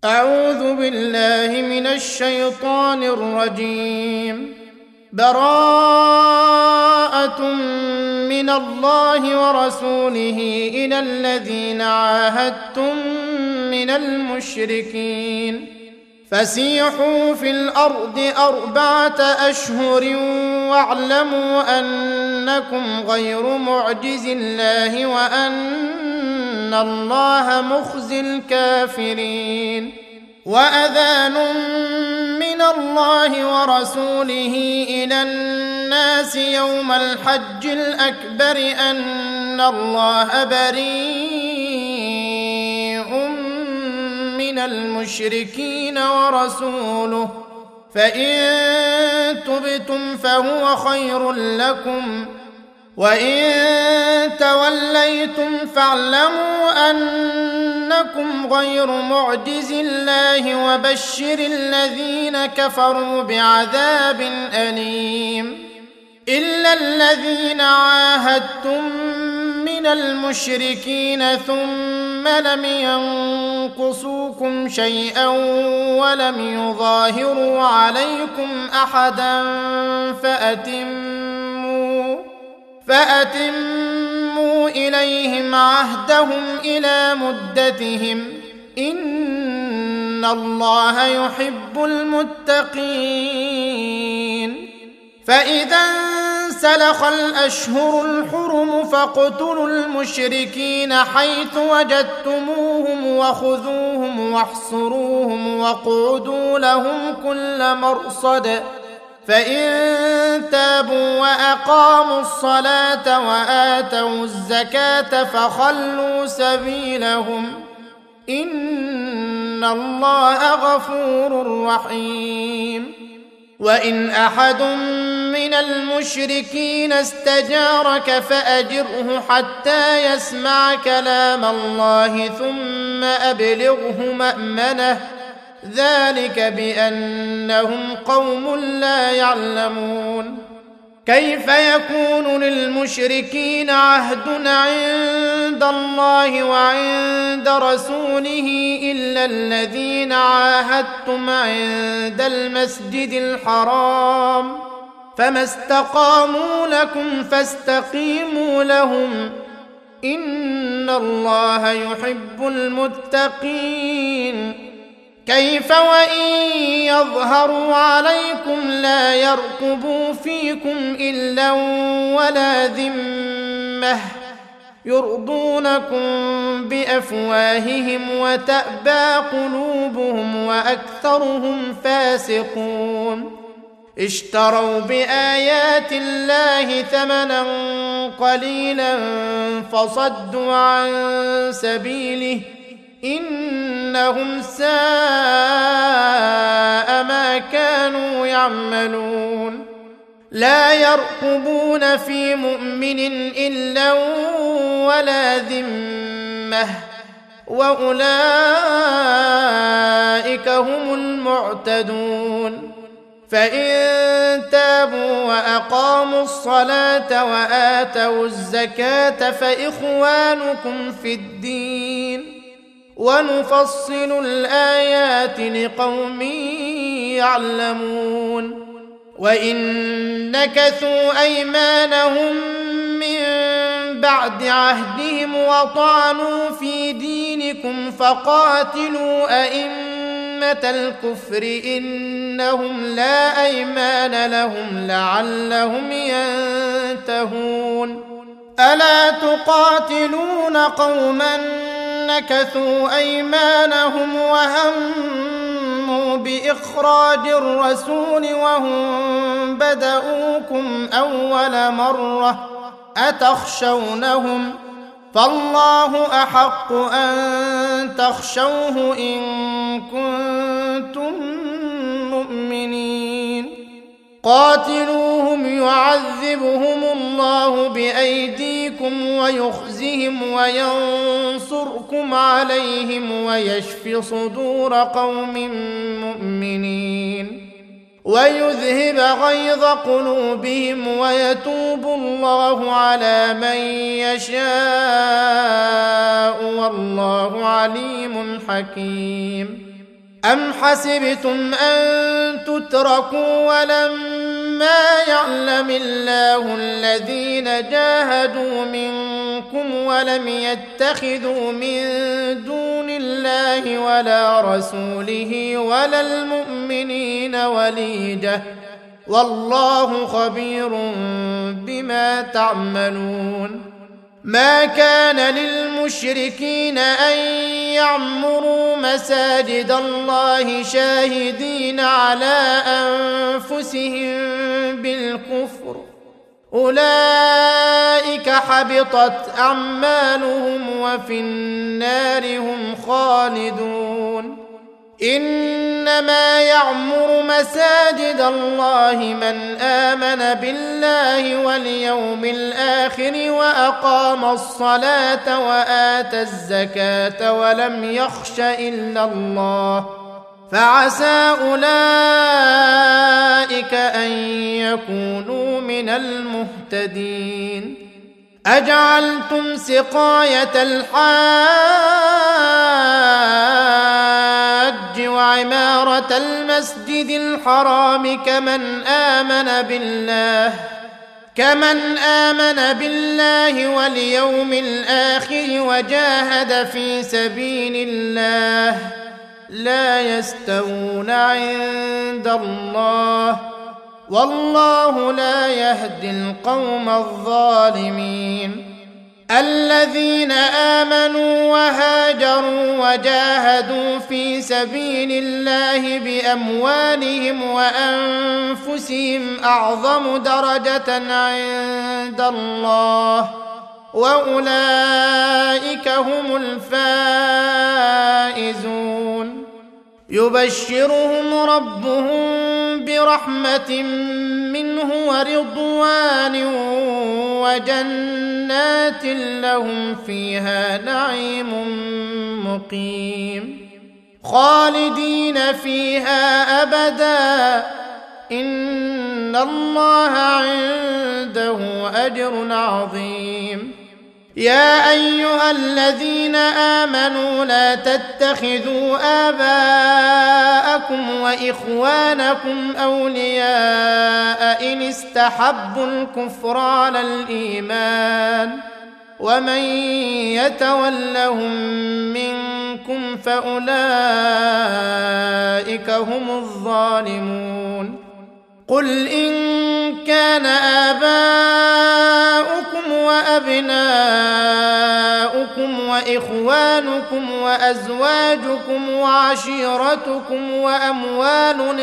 أعوذ بالله من الشيطان الرجيم. براءة من الله ورسوله إلى الذين عاهدتم من المشركين فسيحوا في الأرض 4 أشهر واعلموا أنكم غير معجز الله وأن الله مخزي الكافرين. وأذان من الله ورسوله إلى الناس يوم الحج الأكبر أن الله بريء من المشركين ورسوله فإن تبتم فهو خير لكم وإن توليتم فاعلموا أنكم غير معجز الله وبشر الذين كفروا بعذاب أليم. إلا الذين عاهدتم من المشركين ثم لم ينقصوكم شيئا ولم يظاهروا عليكم أحدا فأتموا إليهم عهدهم إلى مدتهم إن الله يحب المتقين. فإذا انسلخ الأشهر الحرم فاقتلوا المشركين حيث وجدتموهم وخذوهم واحصروهم واقعدوا لهم كل مرصد فإن تابوا وأقاموا الصلاة وآتوا الزكاة فخلوا سبيلهم إن الله غفور رحيم. وإن أحد من المشركين استجارك فأجره حتى يسمع كلام الله ثم أبلغه مأمنه ذلك بأنهم قوم لا يعلمون. كيف يكون للمشركين عهد عند الله وعند رسوله إلا الذين عاهدتم عند المسجد الحرام فما استقاموا لكم فاستقيموا لهم إن الله يحب المتقين. كيف وإن يظهروا عليكم لا يرقبوا فيكم إلا ولا ذمة يرضونكم بأفواههم وتأبى قلوبهم وأكثرهم فاسقون. اشتروا بآيات الله ثمنا قليلا فصدوا عن سبيله إنهم ساء ما كانوا يعملون. لا يرقبون في مؤمن إلا ولا ذمة وأولئك هم المعتدون. فإن تابوا وأقاموا الصلاة وآتوا الزكاة فإخوانكم في الدين ونفصل الآيات لقوم يعلمون. وإن نكثوا أيمانهم من بعد عهدهم وطعنوا في دينكم فقاتلوا أئمة الكفر إنهم لا أيمان لهم لعلهم ينتهون. ألا تقاتلون قوما نكثوا أيمانهم وهموا بإخراج الرسول وهم بدؤوكم أول مرة أتخشونهم فالله أحق أن تخشوه إن كنتم مؤمنين. قاتلوهم يعذبهم الله بأيديكم ويخزهم وينصركم عليهم ويشف صدور قوم مؤمنين ويذهب غيظ قلوبهم ويتوب الله على من يشاء والله عليم حكيم. أم حسبتم أن تتركوا ولما يعلم الله الذين جاهدوا منكم ولم يتخذوا من دون الله ولا رسوله ولا المؤمنين وليجة والله خبير بما تعملون ما كان للمشركين أن يعمروا مساجد الله شاهدين على أنفسهم بالكفر أولئك حبطت أعمالهم وفي النار هم خالدون إنما يعمر مساجد الله من آمن بالله واليوم الآخر وأقام الصلاة وآتى الزكاة ولم يخش إلا الله فعسى أولئك أن يكونوا من المهتدين أجعلتم سقاية الحاج وعمارة المسجد الحرام كمن آمن بالله واليوم الآخر وجاهد في سبيل الله لا يستوون عند الله والله لا يهدي القوم الظالمين الذين آمنوا وهاجروا وجاهدوا في سبيل الله بأموالهم وأنفسهم أعظم درجة عند الله وأولئك هم الفائزون يبشرهم ربهم برحمة منه ورضوان وجنات لهم فيها نعيم مقيم خالدين فيها أبدا إن الله عنده أجر عظيم يا أيها الذين آمنوا لا تتخذوا آباءكم وإخوانكم أولياء إن استحبوا الكفر على الإيمان ومن يتولهم منكم فأولئك هم الظالمون قل إن كان آباؤكم وأبناؤكم وإخوانكم وأزواجكم وعشيرتكم وأموال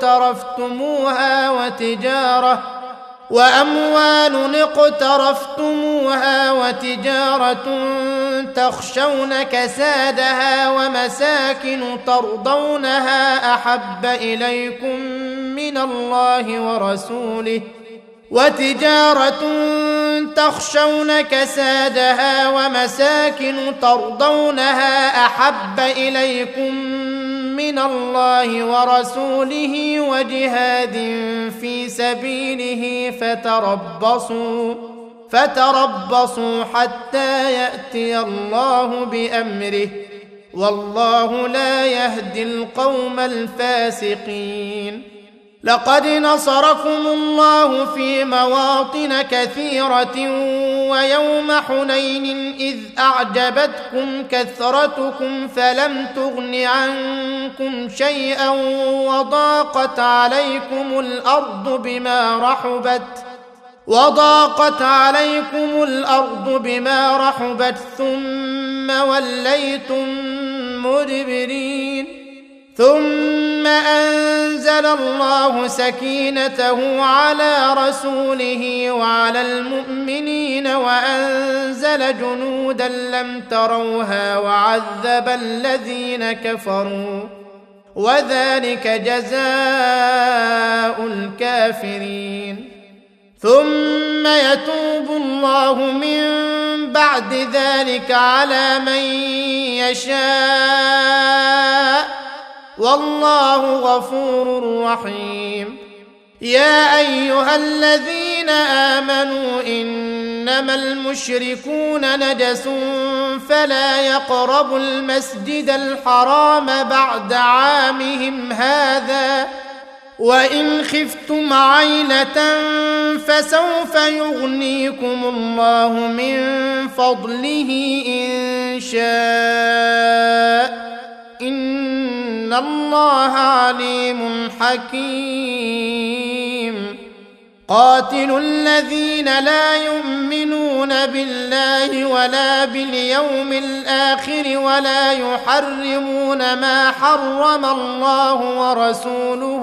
اقترفتموها وتجارة تخشون كسادها ومساكن ترضونها أحب إليكم من الله ورسوله وجهاد في سبيله فتربصوا حتى يأتي الله بأمره والله لا يهدي القوم الفاسقين لقد نصركم الله في مواطن كثيرة ويوم حنين إذ أعجبتكم كثرتكم فلم تغن عنكم شيئا وضاقت عليكم الأرض بما رحبت ثم وليتم مدبرين ثم أنزل الله سكينته على رسوله وعلى المؤمنين وأنزل جنودا لم تروها وعذب الذين كفروا وذلك جزاء الكافرين ثم يتوب الله من بعد ذلك على من يشاء والله غفور رحيم يا أيها الذين آمنوا إنما المشركون نجس فلا يقربوا المسجد الحرام بعد عامهم هذا وإن خفتم عيلة فسوف يغنيكم الله من فضله إن شاء إن الله عليم حكيم. قاتلوا الذين لا يؤمنون بالله ولا باليوم الآخر ولا يحرمون ما حرم الله ورسوله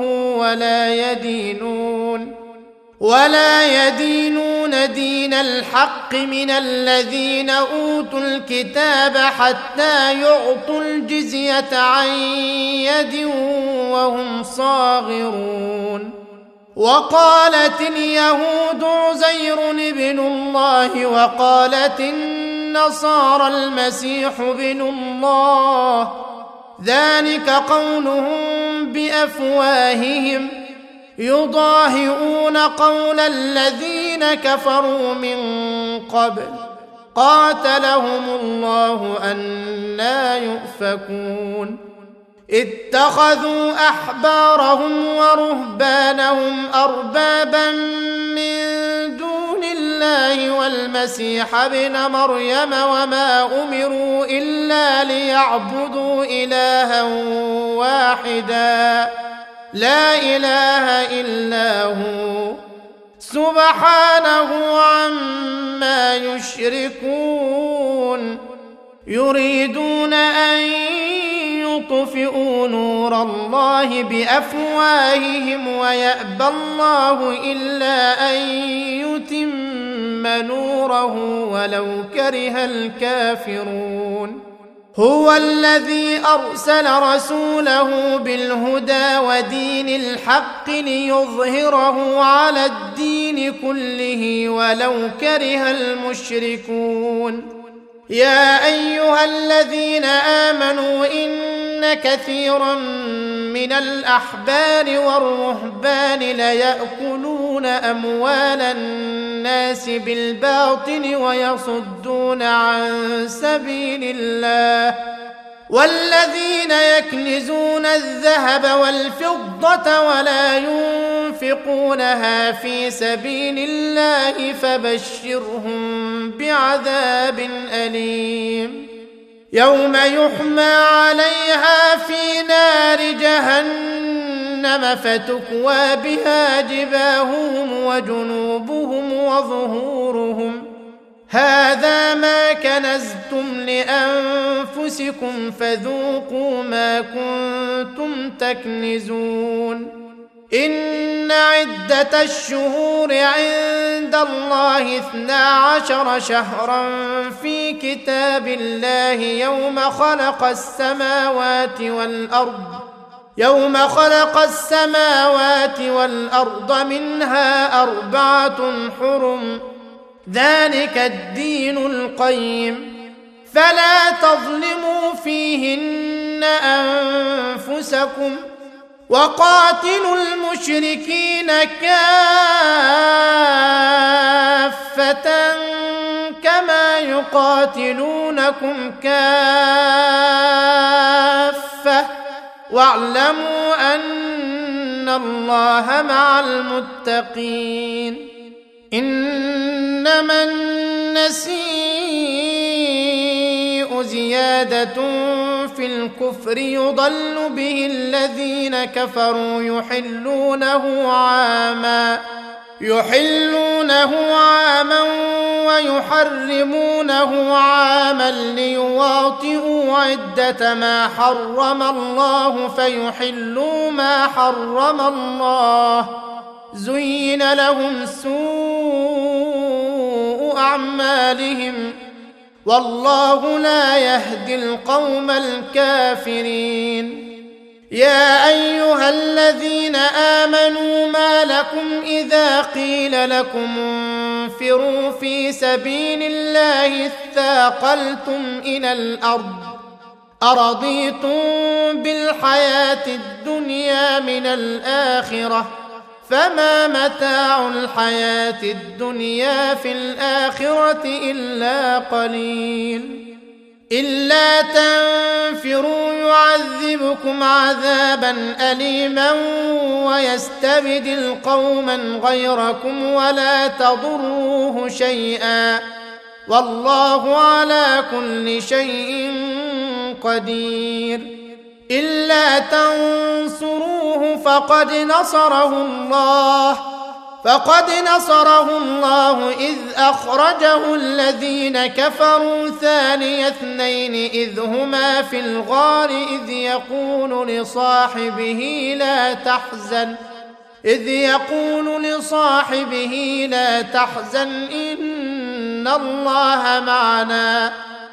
ولا يدينون دين الحق من الذين أوتوا الكتاب حتى يعطوا الجزية عن يد وهم صاغرون. وقالت اليهود عزير ابن الله وقالت النصارى المسيح ابن الله ذلك قولهم بأفواههم يضاهئون قول الذين كفروا من قبل قاتلهم الله أنى يؤفكون. اتخذوا أحبارهم ورهبانهم أربابا من دون الله والمسيح ابن مريم وما أمروا إلا ليعبدوا إلها واحدا لا إله إلا هو سبحانه عما يشركون. يريدون أن يطفئوا نور الله بأفواههم ويأبى الله إلا أن يتم نوره ولو كره الكافرون. هو الذي أرسل رسوله بالهدى ودين الحق ليظهره على الدين كله ولو كره المشركون. يا أيها الذين آمنوا إن كثيرا من الأحبار والرهبان ليأكلون أموال الناس بالباطل ويصدون عن سبيل الله والذين يكنزون الذهب والفضة ولا ينفقونها في سبيل الله فبشرهم بعذاب أليم. يوم يحمى عليها في نار جهنم فتكوى بها جباههم وجنوبهم وظهورهم هذا ما كنزتم لأنفسكم فذوقوا ما كنتم تكنزون. إن عدة الشهور عند الله 12 شهرا في كتاب الله يوم خلق السماوات والأرض منها 4 حرم ذلك الدين القيم فلا تظلموا فيهن أنفسكم وقاتلوا المشركين كافة كما يقاتلونكم كافة واعلموا أن الله مع المتقين. إنما النسيء زيادة في الكفر يضل به الذين كفروا يحلونه عاما ويحرمونه عاما ليواطئوا عدة ما حرم الله فيحلوا ما حرم الله زين لهم سوء أعمالهم والله لا يهدي القوم الكافرين. يا أيها الذين آمنوا ما لكم إذا قيل لكم انفروا في سبيل الله اثاقلتم إلى الأرض أرضيتم بالحياة الدنيا من الآخرة فما متاع الحياة الدنيا في الآخرة إلا قليل. إلا تنفروا يعذبكم عذابا أليما ويستبدل قوما غيركم ولا تضروه شيئا والله على كل شيء قدير. إلا تنصروه فقد نصره الله إذ أخرجه الذين كفروا ثاني اثنين إذ هما في الغار إذ يقول لصاحبه لا تحزن إن الله معنا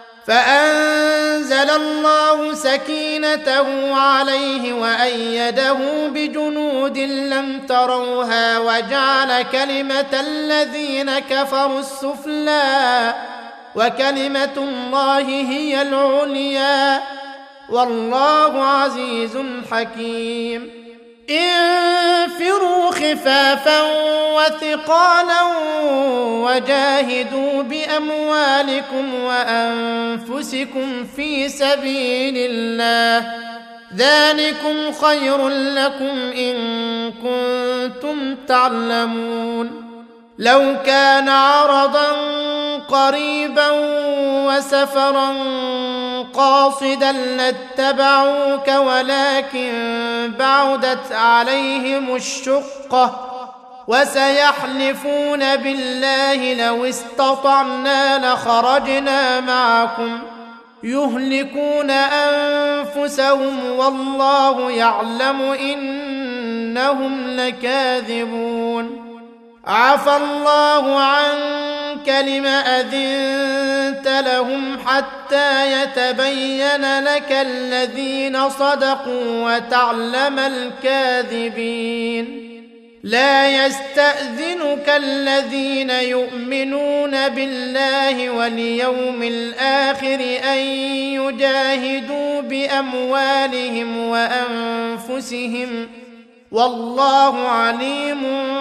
فأنزل الله سكينته عليه وأيده بجنود لم تروها وجعل كلمة الذين كفروا السفلى وكلمة الله هي العليا والله عزيز حكيم. انفروا خفافا وثقالا وجاهدوا بأموالكم وأنفسكم في سبيل الله ذلكم خير لكم إن كنتم تعلمون. لو كان عرضا قريبا وسفرا قاصدا لاتبعوك ولكن بعدت عليهم الشقة وسيحلفون بالله لو استطعنا لخرجنا معكم يهلكون أنفسهم والله يعلم إنهم لكاذبون. عفى الله عنك لم أذنت لهم حتى يتبين لك الذين صدقوا وتعلم الكاذبين. لا يستأذنك الذين يؤمنون بالله واليوم الآخر أن يجاهدوا بأموالهم وأنفسهم والله عليم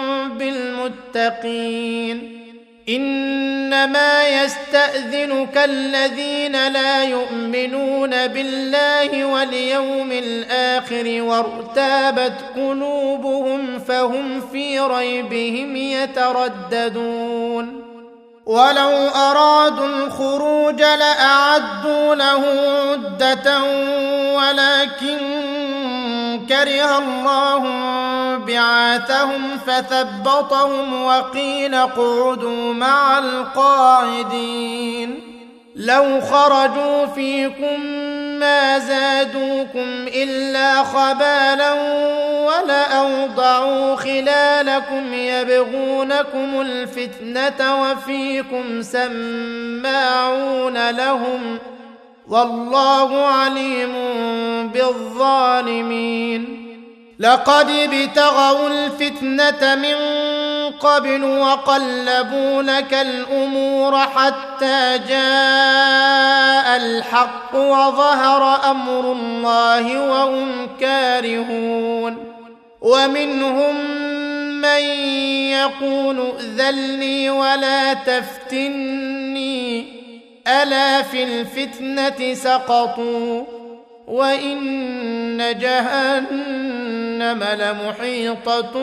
بالمتقين. إنما يستأذنك الذين لا يؤمنون بالله واليوم الآخر وارتابت قلوبهم فهم في ريبهم يترددون. ولو أرادوا الخروج لأعدوا له عدة ولكن كره الله بعاثهم فثبطهم وقيل اقعدوا مع القاعدين. لو خرجوا فيكم ما زادوكم إلا خبالا ولأوضعوا خلالكم يبغونكم الفتنة وفيكم سماعون لهم والله عليم بالظالمين. لقد ابتغوا الفتنة من قبل وقلبوا لك الأمور حتى جاء الحق وظهر أمر الله وهم كارهون. ومنهم من يقول ائذن لي ولا تفتني ألا في الفتنة سقطوا وإن جهنم لمحيطة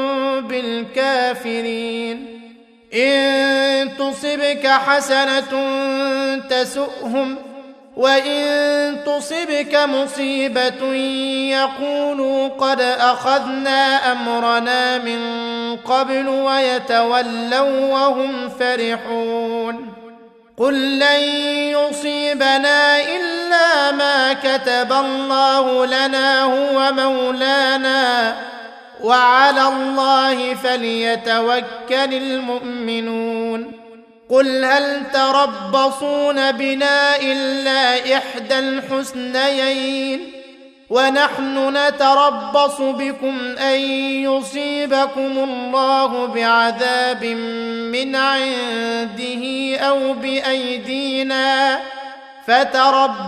بالكافرين. إن تصبك حسنة تسؤهم وإن تصبك مصيبة يقولوا قد أخذنا أمرنا من قبل ويتولوا وهم فرحون. قل لن يصيبنا إلا ما كتب الله لنا هو مولانا وعلى الله فليتوكل المؤمنون. قل هل تربصون بنا إلا إحدى الحسنيين ونحن نتربص بكم أن يصيبكم الله بعذاب من عنده أو بأيدينا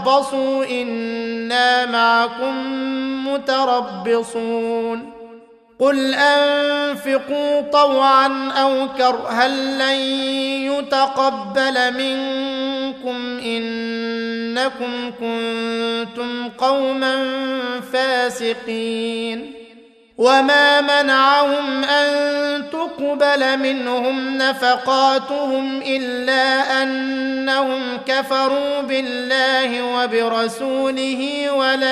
فتربصوا إنا معكم متربصون. قل أنفقوا طوعا أو كرها لن يتقبل منكم إنكم كنتم قوما فاسقين. وما منعهم أن تقبل منهم نفقاتهم إلا أنهم كفروا بالله وبرسوله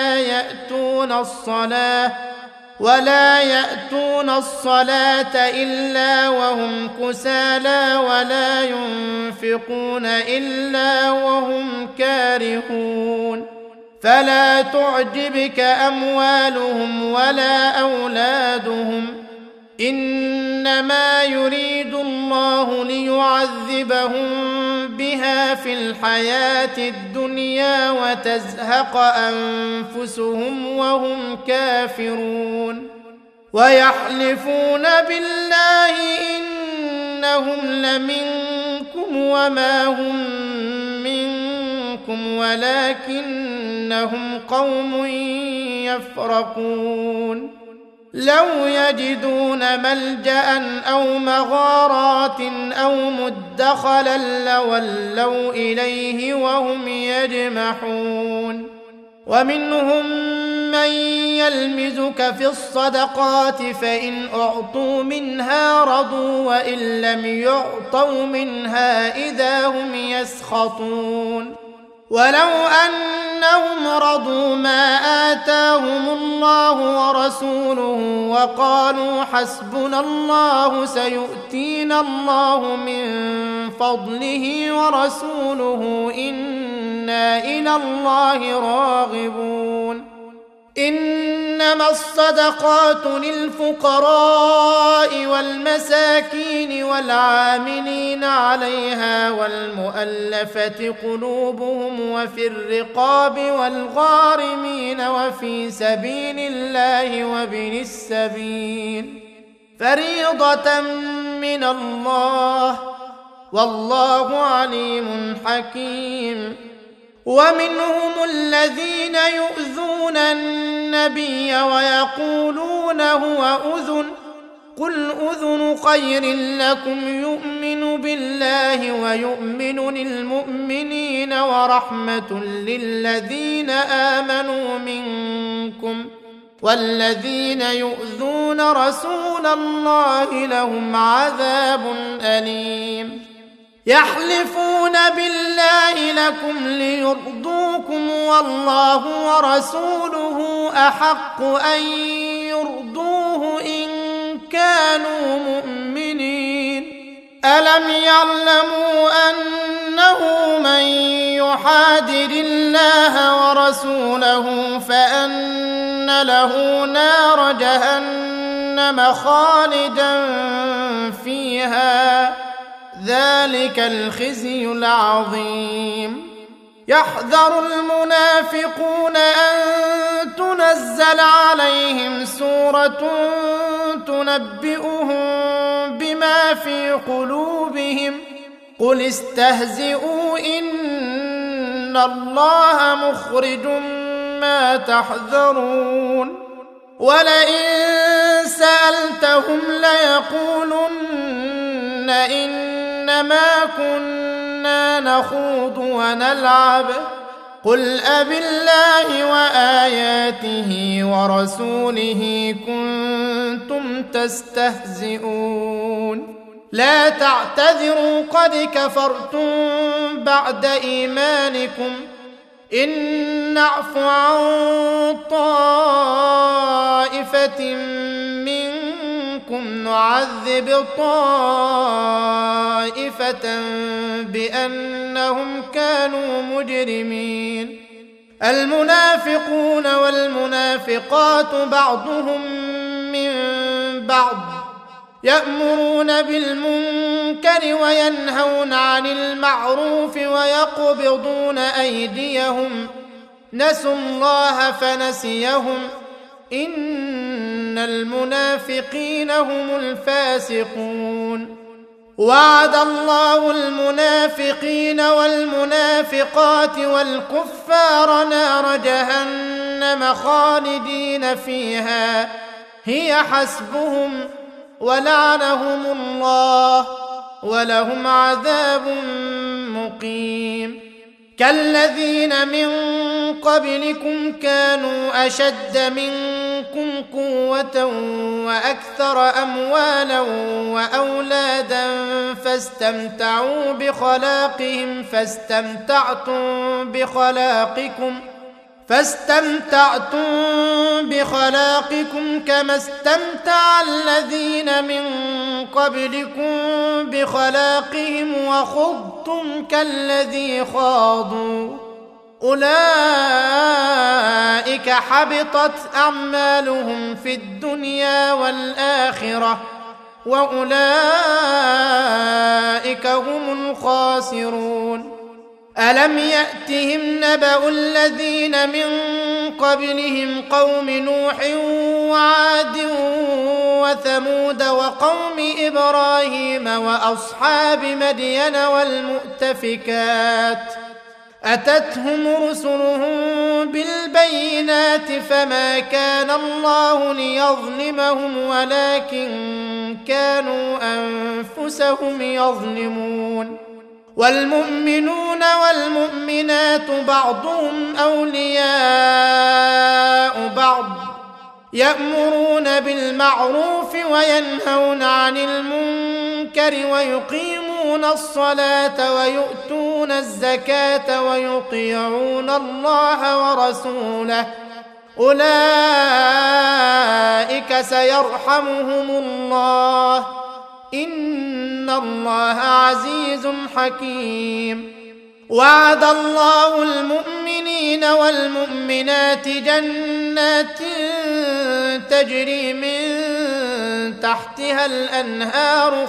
ولا يأتون الصلاة إلا وهم كسالى ولا ينفقون إلا وهم كارهون. فلا تعجبك أموالهم ولا أولادهم إنما يريد الله ليعذبهم بها في الحياة الدنيا وتزهق أنفسهم وهم كافرون. ويحلفون بالله إنهم لمنكم وما هم منكم ولكنهم قوم يفرقون. لو يجدون ملجأ أو مغارات أو مدخلا لولوا إليه وهم يجمحون. ومنهم من يلمزك في الصدقات فإن أعطوا منها رضوا وإن لم يعطوا منها إذا هم يسخطون. ولو أنهم رضوا ما آتاهم الله ورسوله وقالوا حسبنا الله سيؤتينا الله من فضله ورسوله إنا إلى الله راغبون. إنما الصدقات للفقراء والمساكين والعاملين عليها والمؤلفة قلوبهم وفي الرقاب والغارمين وفي سبيل الله وابن السبيل فريضة من الله والله عليم حكيم. ومنهم الذين يؤذون النبي ويقولون هو أذن قل أذن خير لكم يؤمن بالله ويؤمن للمؤمنين ورحمة للذين آمنوا منكم والذين يؤذون رسول الله لهم عذاب أليم. يحلفون بالله لكم ليرضوكم والله ورسوله أحق أن يرضوه إن كانوا مؤمنين. ألم يعلموا أنه من يحادد الله ورسوله فأن له نار جهنم خالدا فيها ذلك الخزي العظيم. يحذر المنافقون أن تنزل عليهم سورة تنبئهم بما في قلوبهم قل استهزئوا إن الله مخرج ما تحذرون. ولئن سألتهم ليقولن إنما كنا نخوض ونلعب قل أبالله وآياته ورسوله كنتم تستهزئون. لا تعتذروا قد كفرتم بعد إيمانكم إن نعف عن طائفة منكم نعذب طائفة بأنهم كانوا مجرمين. المنافقون والمنافقات بعضهم من بعض يأمرون بالمنكر وينهون عن المعروف ويقبضون أيديهم نسوا الله فنسيهم إن المنافقين هم الفاسقون. وعد الله المنافقين والمنافقات والكفار نار جهنم خالدين فيها هي حسبهم ولعنهم الله ولهم عذاب مقيم. كالذين من قبلكم كانوا أشد منكم قوة وأكثر أموالا وأولادا فاستمتعتم بخلاقكم كما استمتع الذين من قبلكم بخلاقهم وخضتم كالذي خاضوا أولئك حبطت أعمالهم في الدنيا والآخرة وأولئك هم الخاسرون. ألم يأتهم نبأ الذين من قبلهم قوم نوح وعاد وثمود وقوم إبراهيم وأصحاب مدين والمؤتفكات أتتهم رسلهم بالبينات فما كان الله ليظلمهم ولكن كانوا أنفسهم يظلمون. والمؤمنون والمؤمنات بعضهم أولياء بعض يأمرون بالمعروف وينهون عن المنكر ويقيمون الصلاة ويؤتون الزكاة ويطيعون الله ورسوله أولئك سيرحمهم الله إن الله عزيز حكيم. وعد الله المؤمنين والمؤمنات جنات تجري من تحتها الأنهار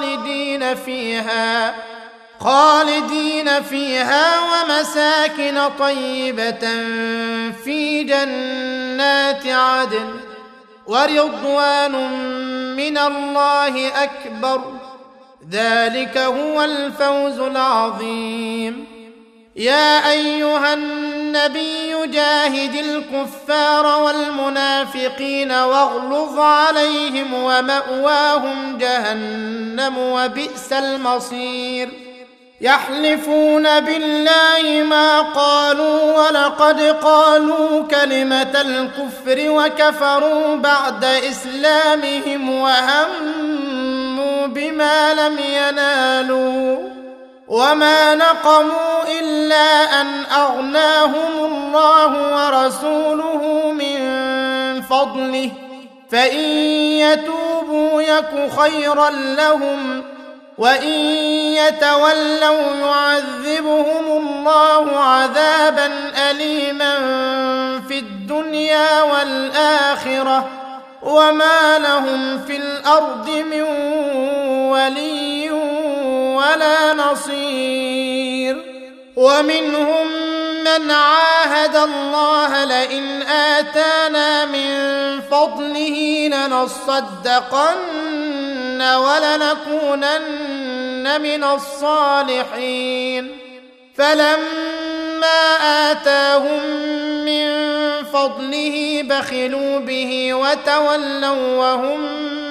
خالدين فيها ومساكن طيبة في جنات عدن ورضوان من الله أكبر ذلك هو الفوز العظيم. يا أيها النبي جاهد الكفار والمنافقين واغلظ عليهم ومأواهم جهنم وبئس المصير. يحلفون بالله ما قالوا ولقد قالوا كلمة الكفر وكفروا بعد إسلامهم وهموا بما لم ينالوا وما نقموا إلا أن أغناهم الله ورسوله من فضله فإن يتوبوا يك خيرا لهم وإن يتولوا يعذبهم الله عذابا أليما في الدنيا والآخرة وما لهم في الأرض من ولي ولا نصير. ومنهم من عاهد الله لئن آتانا من فضله لنصدقن ولنكونن من الصالحين فلما آتاهم من فضله بخلوا به وتولوا وهم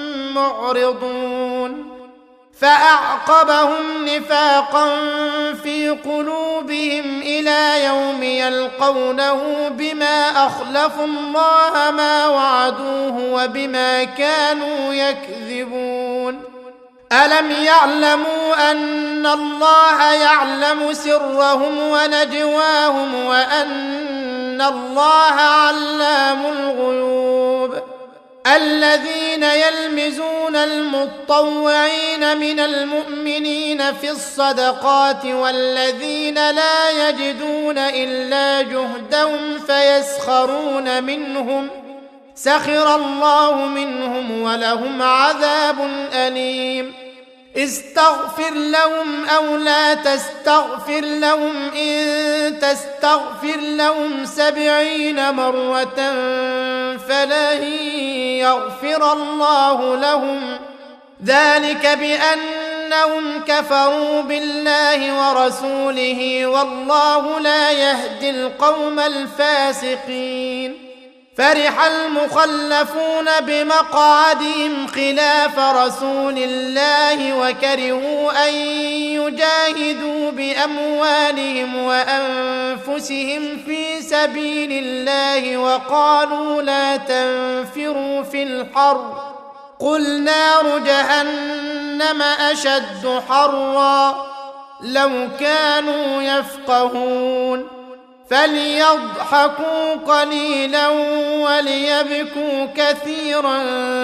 معرضون. فأعقبهم نفاقا في قلوبهم إلى يوم يلقونه بما أخلفوا الله ما وعدوه وبما كانوا يكذبون. ألم يعلموا أن الله يعلم سرهم ونجواهم وأن الله علام الغيوب. الذين يلمزون المطوعين من المؤمنين في الصدقات والذين لا يجدون إلا جهدهم فيسخرون منهم سخر الله منهم ولهم عذاب أليم. استغفر لهم أو لا تستغفر لهم إن تستغفر لهم 70 مرة فلن يغفر الله لهم ذلك بأنهم كفروا بالله ورسوله والله لا يهدي القوم الفاسقين. فرح المخلفون بمقعدهم خلاف رسول الله وكرهوا أن يجاهدوا بأموالهم وأنفسهم في سبيل الله وقالوا لا تنفروا في الحر قل نار جهنم أشد حرا لو كانوا يفقهون فليضحكوا قليلا وليبكوا كثيرا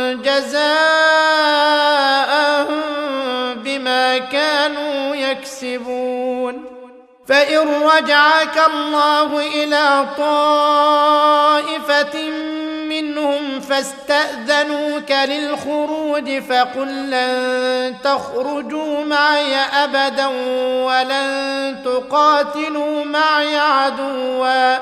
جزاء بما كانوا يكسبون فإن رجعك الله إلى طائفة منهم فاستأذنوك للخروج فقل لن تخرجوا معي أبدا ولن تقاتلوا معي عدوا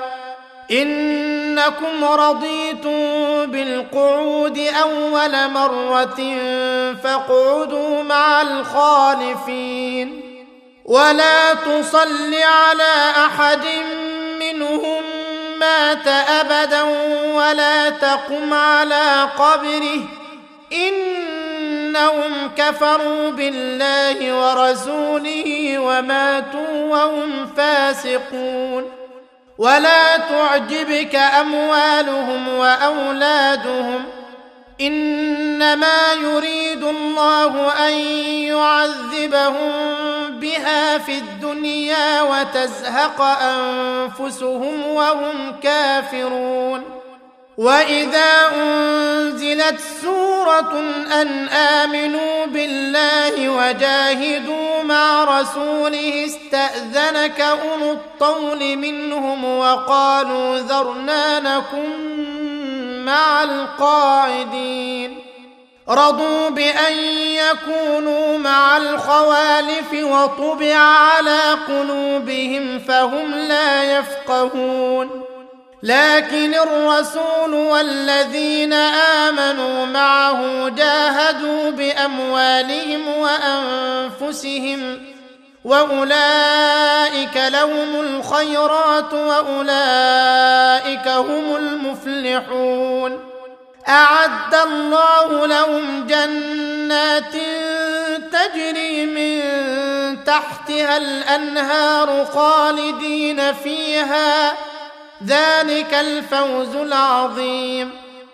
إنكم رضيتم بالقعود أول مرة فاقعدوا مع الخالفين ولا تصل على أحد منهم مات أبدا ولا تقم على قبره إنهم كفروا بالله ورسوله وماتوا وهم فاسقون ولا تعجبك أموالهم وأولادهم إنما يريد الله أن يعذبهم بها في الدنيا وتزهق أنفسهم وهم كافرون وإذا أنزلت سورة أن آمنوا بالله وجاهدوا مع رسوله استأذنك أولو الطول منهم وقالوا ذرنا نكن مع القاعدين رضوا بأن يكونوا مع الخوالف وطبع على قلوبهم فهم لا يفقهون لكن الرسول والذين آمنوا معه جاهدوا بأموالهم وأنفسهم وأولئك لهم الخيرات وأولئك هم المفلحون أعد الله لهم جنات تجري من تحتها الأنهار خالدين فيها ذلك الفوز العظيم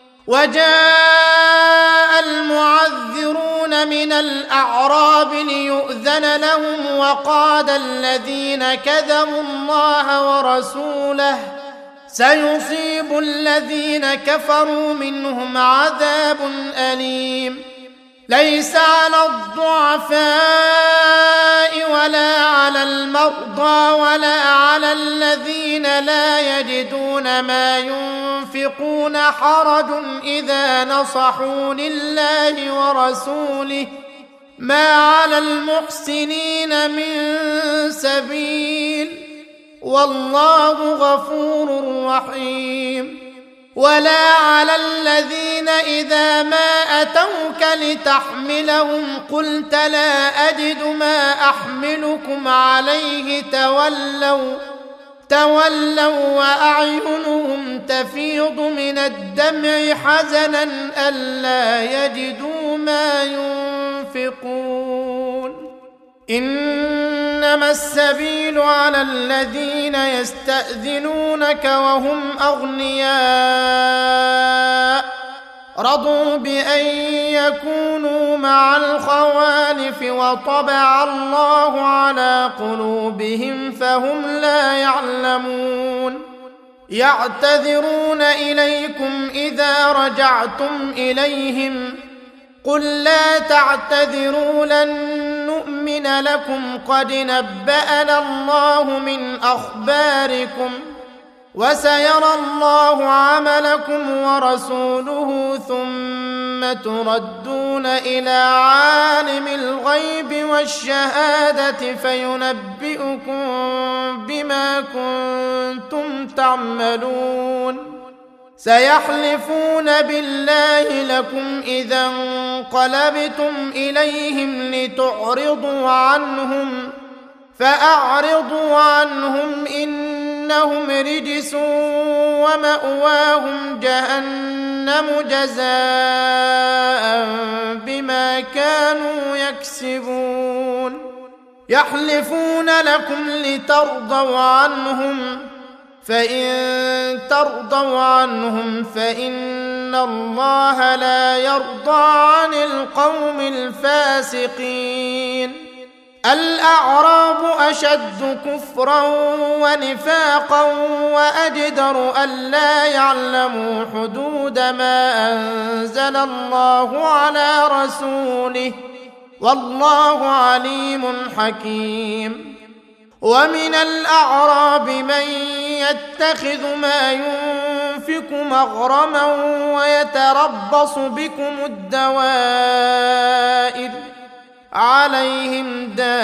وجاء المعذرون من الأعراب ليؤذن لهم وقال الذين كذبوا الله ورسوله سيصيب الذين كفروا منهم عذاب أليم ليس على الضعفاء ولا على المرضى ولا على الذين لا يجدون ما ينفقون حرج إذا نصحوا لله ورسوله ما على المحسنين من سبيل والله غفور رحيم ولا على الذين إذا ما أتوك لتحملهم قلت لا أجد ما أحملكم عليه تولوا وأعينهم تفيض من الدمع حزنا ألا يجدوا ما ينفقون إنما السبيل على الذين يستأذنونك وهم أغنياء رضوا بأن يكونوا مع الخوالف وطبع الله على قلوبهم فهم لا يعلمون يعتذرون إليكم إذا رجعتم إليهم قل لا تعتذروا لن نؤمن لكم قد نبأنا الله من أخباركم وسيرى الله عملكم ورسوله ثم تردون إلى عالم الغيب والشهادة فينبئكم بما كنتم تعملون سيحلفون بالله لكم إذا انقلبتم إليهم لتعرضوا عنهم فأعرضوا عنهم إن إنهم رجس ومأواهم جهنم جزاء بما كانوا يكسبون يحلفون لكم لترضوا عنهم فإن ترضوا عنهم فإن الله لا يرضى عن القوم الفاسقين الأعراب أشد كفرا ونفاقا وأجدر ألا يعلموا حدود ما أنزل الله على رسوله والله عليم حكيم ومن الأعراب من يتخذ ما ينفق مغرما ويتربص بكم الدوائر عليهم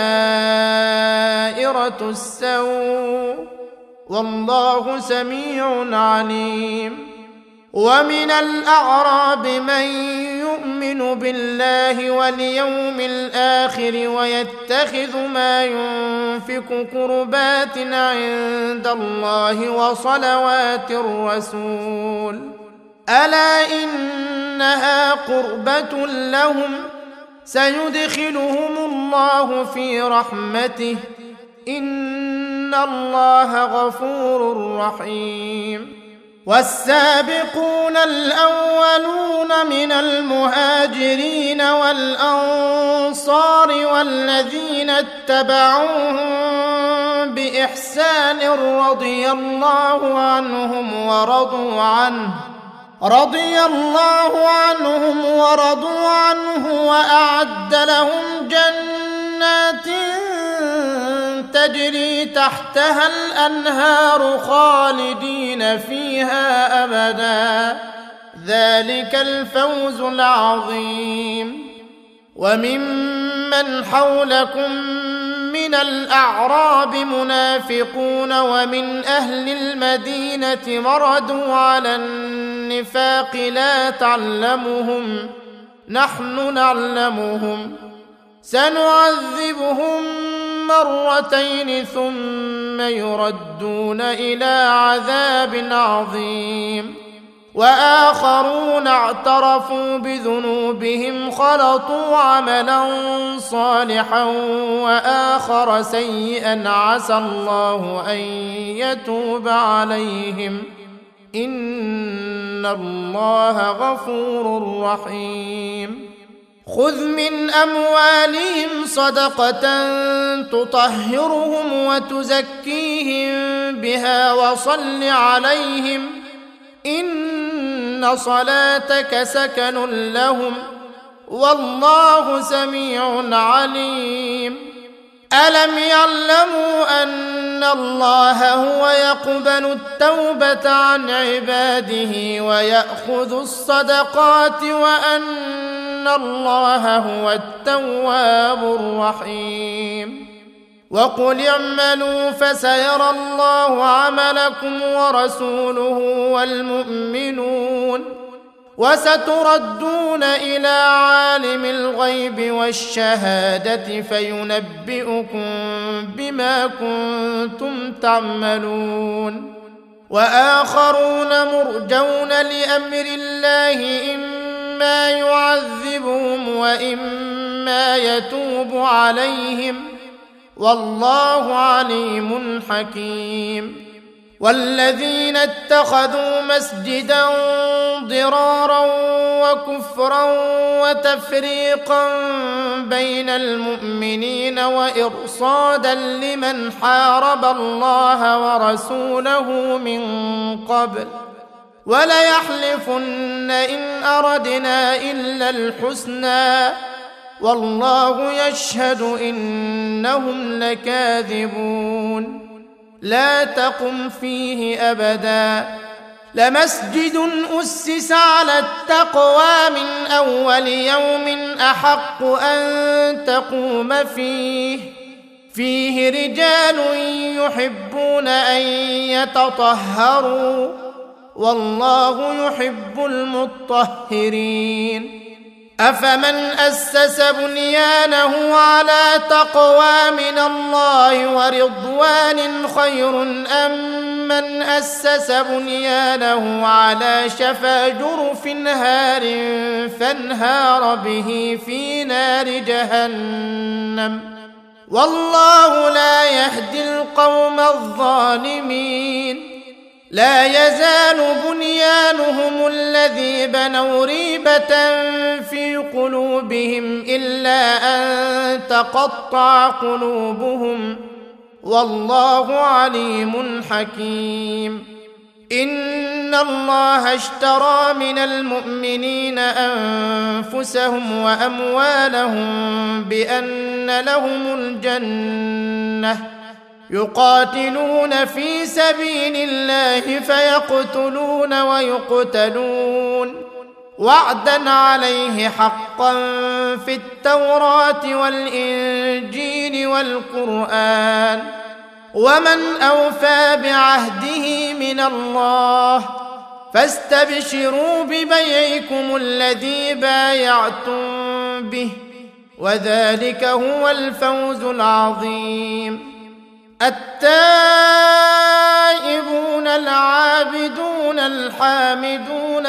دائرة السوء والله سميع عليم ومن الأعراب من يؤمن بالله واليوم الآخر ويتخذ ما ينفق قربات عند الله وصلوات الرسول ألا إنها قربة لهم سيدخلهم الله في رحمته إن الله غفور رحيم والسابقون الأولون من المهاجرين والأنصار والذين اتبعوهم بإحسان رضي الله عنهم ورضوا عنه وأعد لهم جنات تجري تحتها الأنهار خالدين فيها أبدا ذلك الفوز العظيم وممن حولكم من الأعراب منافقون ومن أهل المدينة مردوا على النفاق لا تعلمهم نحن نعلمهم سنعذبهم مرتين ثم يردون إلى عذاب عظيم وآخرون اعترفوا بذنوبهم خلطوا عملا صالحا وآخر سيئا عسى الله أن يتوب عليهم إن الله غفور رحيم خذ من أموالهم صدقة تطهرهم وتزكيهم بها وصل عليهم إن صلاتك سكن لهم والله سميع عليم ألم يعلموا أن الله هو يقبل التوبة عن عباده ويأخذ الصدقات وأن الله هو التواب الرحيم وقل اعملوا فسيرى الله عملكم ورسوله والمؤمنون وستردون إلى عالم الغيب والشهادة فينبئكم بما كنتم تعملون وآخرون مرجون لأمر الله إما يعذبهم وإما يتوب عليهم والله عليم حكيم والذين اتخذوا مسجدا ضرارا وكفرا وتفريقا بين المؤمنين وإرصادا لمن حارب الله ورسوله من قبل وليحلفن إن أردنا إلا الحسنى والله يشهد إنهم لكاذبون لا تقم فيه أبدا لمسجد أسس على التقوى من أول يوم أحق أن تقوم فيه رجال يحبون أن يتطهروا والله يحب المطهرين أفمن أسس بنيانه على تقوى من الله ورضوان خير أم من أسس بنيانه على شفا جرف هار فانهار به في نار جهنم والله لا يهدي القوم الظالمين لا يزال بنيانهم الذي بنوا ريبة في قلوبهم إلا أن تقطع قلوبهم والله عليم حكيم إن الله اشترى من المؤمنين أنفسهم وأموالهم بأن لهم الجنة يقاتلون في سبيل الله فيقتلون ويقتلون وعدا عليه حقا في التوراة والإنجيل والقرآن ومن أوفى بعهده من الله فاستبشروا ببيعكم الذي بايعتم به وذلك هو الفوز العظيم التائبون العابدون الحامدون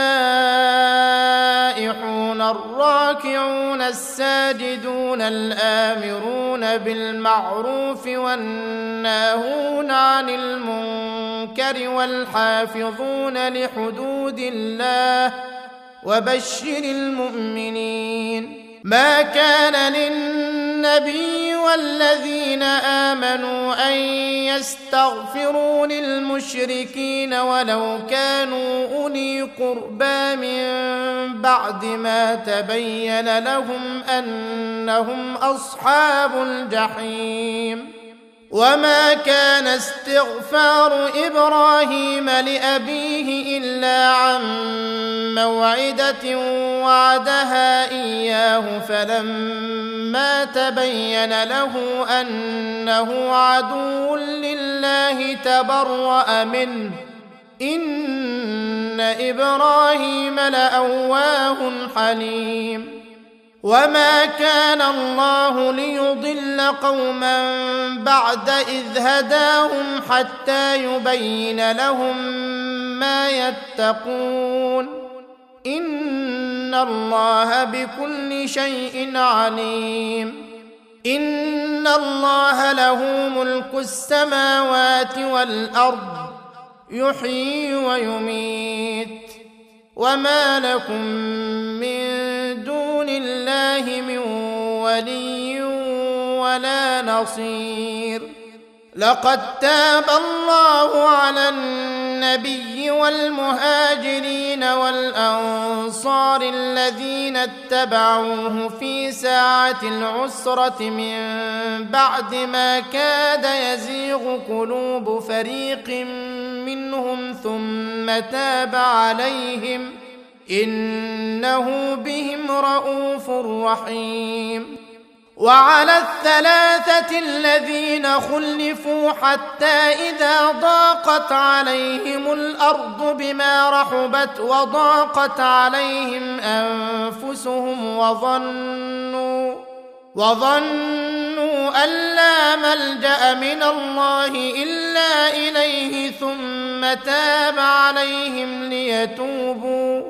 السائحون الراكعون الساجدون الآمرون بالمعروف والناهون عن المنكر والحافظون لحدود الله وبشر المؤمنين ما كان للنبي والذين آمنوا أن يستغفروا للمشركين ولو كانوا أولي قربى من بعد ما تبين لهم أنهم أصحاب الجحيم وما كان استغفار إبراهيم لأبيه إلا عن موعدة وعدها إياه فلما تبين له أنه عدو لله تبرأ منه إن إبراهيم لأواه حليم وما كان الله ليضل قوما بعد إذ هداهم حتى يبين لهم ما يتقون إن الله بكل شيء عليم إن الله له ملك السماوات والأرض يحيي ويميت وما لكم من دون الله من ولي ولا نصير لقد تاب الله على النبي والمهاجرين والأنصار الذين اتبعوه في ساعة العسرة من بعد ما كاد يزيغ قلوب فريق منهم ثم تاب عليهم إنه بهم رءوف رحيم وعلى الثلاثة الذين خلفوا حتى إذا ضاقت عليهم الأرض بما رحبت وضاقت عليهم أنفسهم وظنوا أن لا ملجأ من الله إلا إليه ثم تاب عليهم ليتوبوا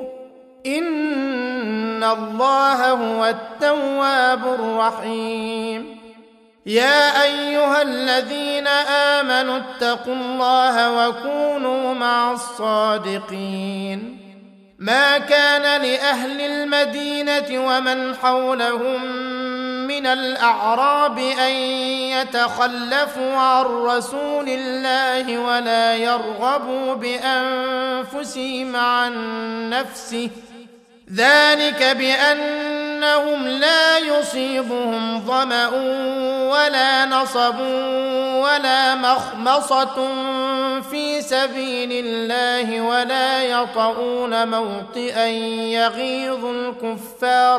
إن الله هو التواب الرحيم يا أيها الذين آمنوا اتقوا الله وكونوا مع الصادقين ما كان لأهل المدينة ومن حولهم من الأعراب أن يتخلفوا عن رسول الله ولا يرغبوا بأنفسهم عن نفسه ذلك بأنهم لا يصيبهم ظمأ ولا نصب ولا مخمصة في سبيل الله ولا يطؤون موطئا يغيظ الكفار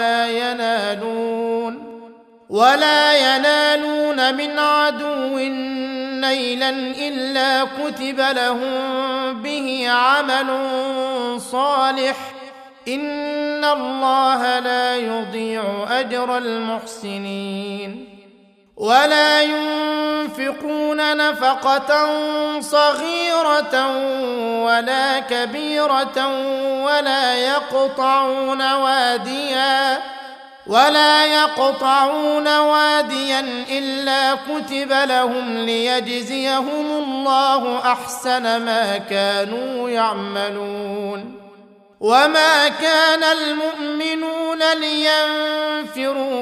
ولا ينالون من عدو نيلا إلا كتب لهم به عمل صالح إن الله لا يضيع أجر المحسنين ولا ينفقون نفقة صغيرة ولا كبيرة ولا يقطعون واديا إلا كتب لهم ليجزيهم الله أحسن ما كانوا يعملون وما كان المؤمنون لينفروا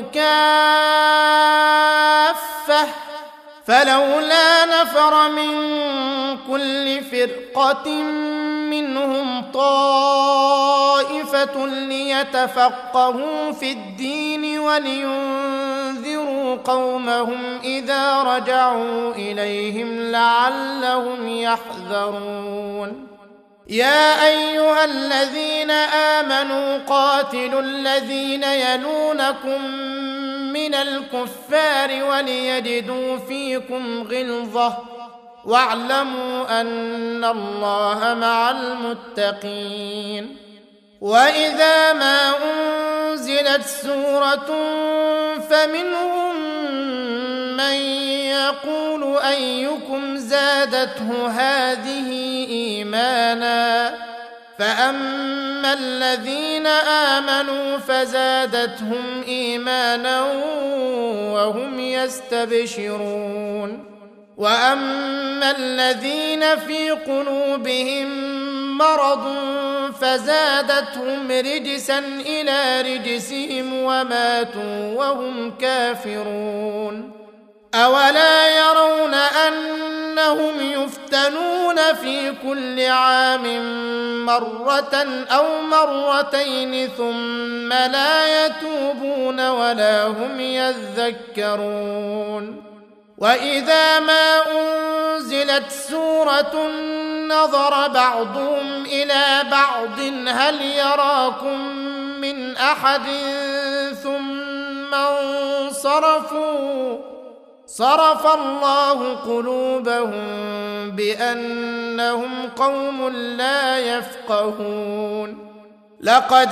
كافة فلولا نفر من كل فرقة منهم طائفة ليتفقهوا في الدين ولينذروا قومهم إذا رجعوا إليهم لعلهم يحذرون يا أيها الذين آمنوا قاتلوا الذين يلونكم من الكفار وليجدوا فيكم غلظة واعلموا أن الله مع المتقين وإذا ما أنزلت سورة فمنهم من يقول أيكم زادته هذه إيمانا فأما الذين آمنوا فزادتهم إيمانا وهم يستبشرون وأما الذين في قلوبهم مرض فزادتهم رجسا إلى رجسهم وماتوا وهم كافرون أولا يرون أنهم يفتنون في كل عام مرة أو مرتين ثم لا يتوبون ولا هم يذكرون وإذا ما أنزلت سورة نظر بعضهم إلى بعض هل يراكم من أحد ثم انصرفوا صرف الله قلوبهم بأنهم قوم لا يفقهون لقد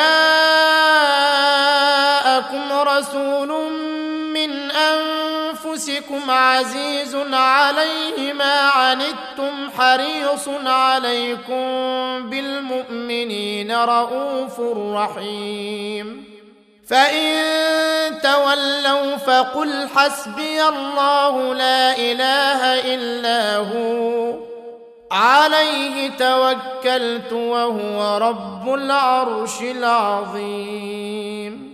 جاءكم رسول من أنفسكم عزيز عليه ما عنتم حريص عليكم بالمؤمنين رؤوف رحيم فإن تولوا فقل حسبي الله لا إله إلا هو عليه توكلت وهو رب العرش العظيم